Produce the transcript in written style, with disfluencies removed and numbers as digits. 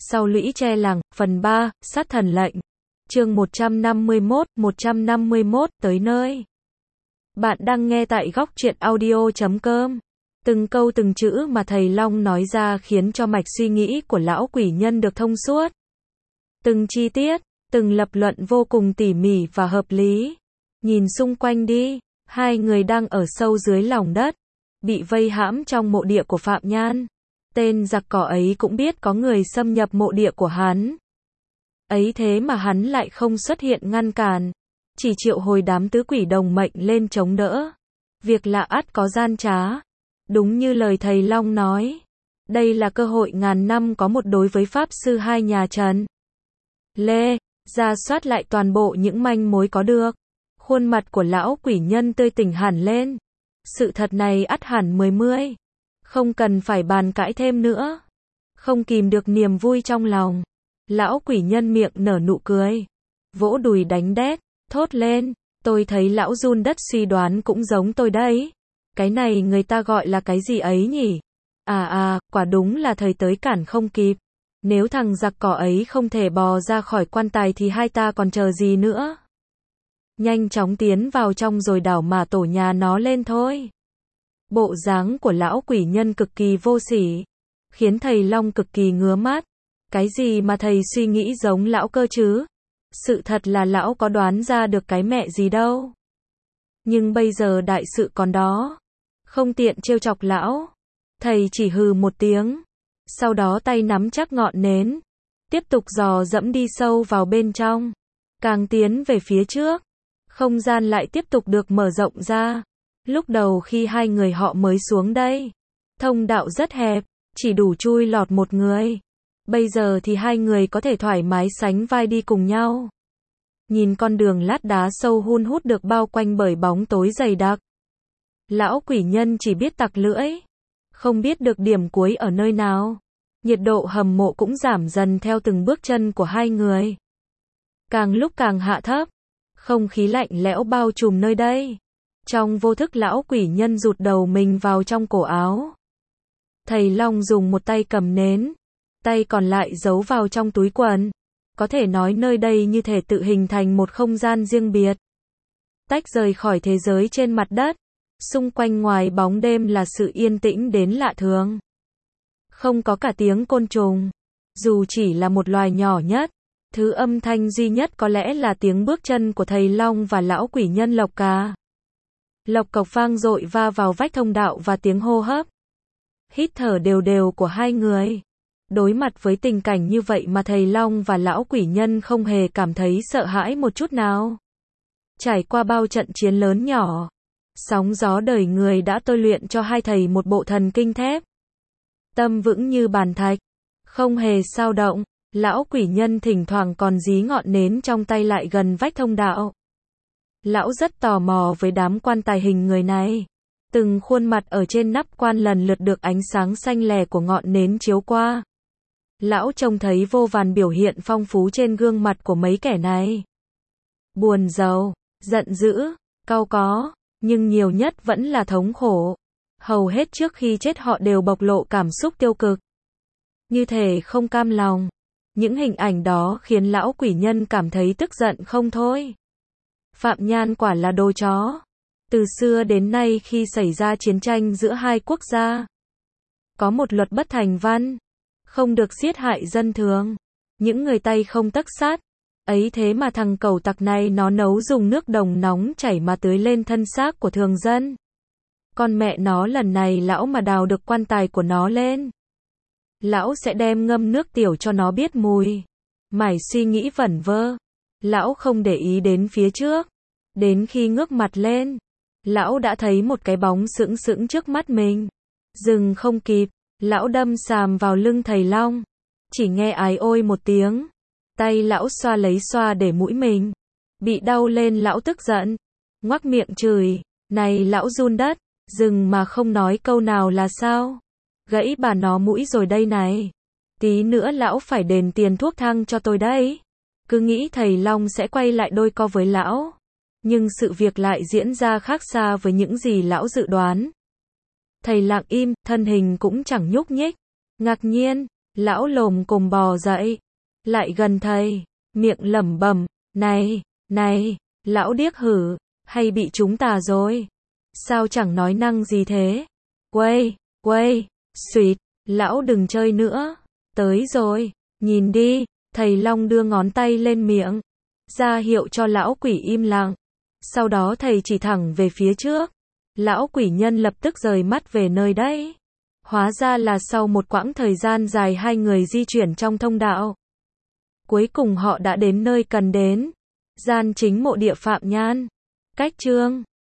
Sau lũy tre làng, phần 3, sát thần lệnh. Chương 151, tới nơi. Bạn đang nghe tại góc truyện audio.com. Từng câu từng chữ mà thầy Long nói ra khiến cho mạch suy nghĩ của lão quỷ nhân được thông suốt. Từng chi tiết, từng lập luận vô cùng tỉ mỉ và hợp lý. Nhìn xung quanh đi, hai người đang ở sâu dưới lòng đất, bị vây hãm trong mộ địa của Phạm Nhan. Tên giặc cỏ ấy cũng biết có người xâm nhập mộ địa của hắn. Ấy thế mà hắn lại không xuất hiện ngăn cản, chỉ triệu hồi đám tứ quỷ đồng mệnh lên chống đỡ. Việc lạ ắt có gian trá. Đúng như lời thầy Long nói, đây là cơ hội ngàn năm có một đối với Pháp Sư hai nhà Trần. Lê, rà soát lại toàn bộ những manh mối có được. Khuôn mặt của lão quỷ nhân tươi tỉnh hẳn lên. Sự thật này ắt hẳn 10. Không cần phải bàn cãi thêm nữa. Không kìm được niềm vui trong lòng. Lão quỷ nhân miệng nở nụ cười. Vỗ đùi đánh đét, thốt lên. Tôi thấy lão run đất suy đoán cũng giống tôi đấy. Cái này người ta gọi là cái gì ấy nhỉ? Quả đúng là thời tới cản không kịp. Nếu thằng giặc cỏ ấy không thể bò ra khỏi quan tài thì hai ta còn chờ gì nữa? Nhanh chóng tiến vào trong rồi đảo mà tổ nhà nó lên thôi. Bộ dáng của lão quỷ nhân cực kỳ vô sỉ, khiến thầy Long cực kỳ ngứa mắt. Cái gì mà thầy suy nghĩ giống lão cơ chứ? Sự thật là lão có đoán ra được cái mẹ gì đâu. Nhưng bây giờ đại sự còn đó, không tiện trêu chọc lão. Thầy chỉ hừ một tiếng, sau đó tay nắm chắc ngọn nến, tiếp tục dò dẫm đi sâu vào bên trong. Càng tiến về phía trước, không gian lại tiếp tục được mở rộng ra. Lúc đầu khi hai người họ mới xuống đây, thông đạo rất hẹp, chỉ đủ chui lọt một người. Bây giờ thì hai người có thể thoải mái sánh vai đi cùng nhau. Nhìn con đường lát đá sâu hun hút được bao quanh bởi bóng tối dày đặc. Lão quỷ nhân chỉ biết tặc lưỡi, không biết được điểm cuối ở nơi nào. Nhiệt độ hầm mộ cũng giảm dần theo từng bước chân của hai người. Càng lúc càng hạ thấp, không khí lạnh lẽo bao trùm nơi đây. Trong vô thức lão quỷ nhân rụt đầu mình vào trong cổ áo. Thầy Long dùng một tay cầm nến, tay còn lại giấu vào trong túi quần. Có thể nói nơi đây như thể tự hình thành một không gian riêng biệt, tách rời khỏi thế giới trên mặt đất. Xung quanh ngoài bóng đêm là sự yên tĩnh đến lạ thường. Không có cả tiếng côn trùng. Dù chỉ là một loài nhỏ nhất, thứ âm thanh duy nhất có lẽ là tiếng bước chân của thầy Long và lão quỷ nhân lộc cà. Lộc cộc vang dội va vào vách thông đạo và tiếng hô hấp, hít thở đều đều của hai người. Đối mặt với tình cảnh như vậy mà thầy Long và lão quỷ nhân không hề cảm thấy sợ hãi một chút nào. Trải qua bao trận chiến lớn nhỏ, sóng gió đời người đã tôi luyện cho hai thầy một bộ thần kinh thép. Tâm vững như bàn thạch, không hề xao động. Lão quỷ nhân thỉnh thoảng còn dí ngọn nến trong tay lại gần vách thông đạo. Lão rất tò mò với đám quan tài hình người này. Từng khuôn mặt ở trên nắp quan lần lượt được ánh sáng xanh lè của ngọn nến chiếu qua. Lão trông thấy vô vàn biểu hiện phong phú trên gương mặt của mấy kẻ này. Buồn rầu, giận dữ, cau có, nhưng nhiều nhất vẫn là thống khổ. Hầu hết trước khi chết họ đều bộc lộ cảm xúc tiêu cực, như thể không cam lòng. Những hình ảnh đó khiến lão quỷ nhân cảm thấy tức giận không thôi. Phạm Nhan quả là đồ chó. Từ xưa đến nay khi xảy ra chiến tranh giữa hai quốc gia, có một luật bất thành văn, không được giết hại dân thường, những người tay không tấc sắt. Ấy thế mà thằng cẩu tặc này nó nấu dùng nước đồng nóng chảy mà tưới lên thân xác của thường dân. Con mẹ nó, lần này lão mà đào được quan tài của nó lên, lão sẽ đem ngâm nước tiểu cho nó biết mùi. Mải suy nghĩ vẩn vơ, lão không để ý đến phía trước. Đến khi ngước mặt lên, lão đã thấy một cái bóng sững sững trước mắt mình. Dừng không kịp, lão đâm sàm vào lưng thầy Long. Chỉ nghe ái ôi một tiếng, tay lão xoa lấy xoa để mũi mình. Bị đau lên lão tức giận, ngoác miệng chửi, này lão run đất, dừng mà không nói câu nào là sao? Gãy bà nó mũi rồi đây này. Tí nữa lão phải đền tiền thuốc thang cho tôi đấy. Cứ nghĩ thầy Long sẽ quay lại đôi co với lão, nhưng sự việc lại diễn ra khác xa với những gì lão dự đoán. Thầy lặng im, thân hình cũng chẳng nhúc nhích. Ngạc nhiên, Lão lồm cồm bò dậy, lại gần thầy, miệng lẩm bẩm, này, này, lão điếc hử, hay bị chúng tà rồi? Sao chẳng nói năng gì thế? Quây, xuyệt, lão đừng chơi nữa, tới rồi, nhìn đi, thầy Long đưa ngón tay lên miệng, ra hiệu cho lão quỷ im lặng. Sau đó thầy chỉ thẳng về phía trước. Lão quỷ nhân lập tức rời mắt về nơi đấy. Hóa ra là sau một quãng thời gian dài hai người di chuyển trong thông đạo, cuối cùng họ đã đến nơi cần đến. Gian chính mộ địa Phạm Nhan. Cách chương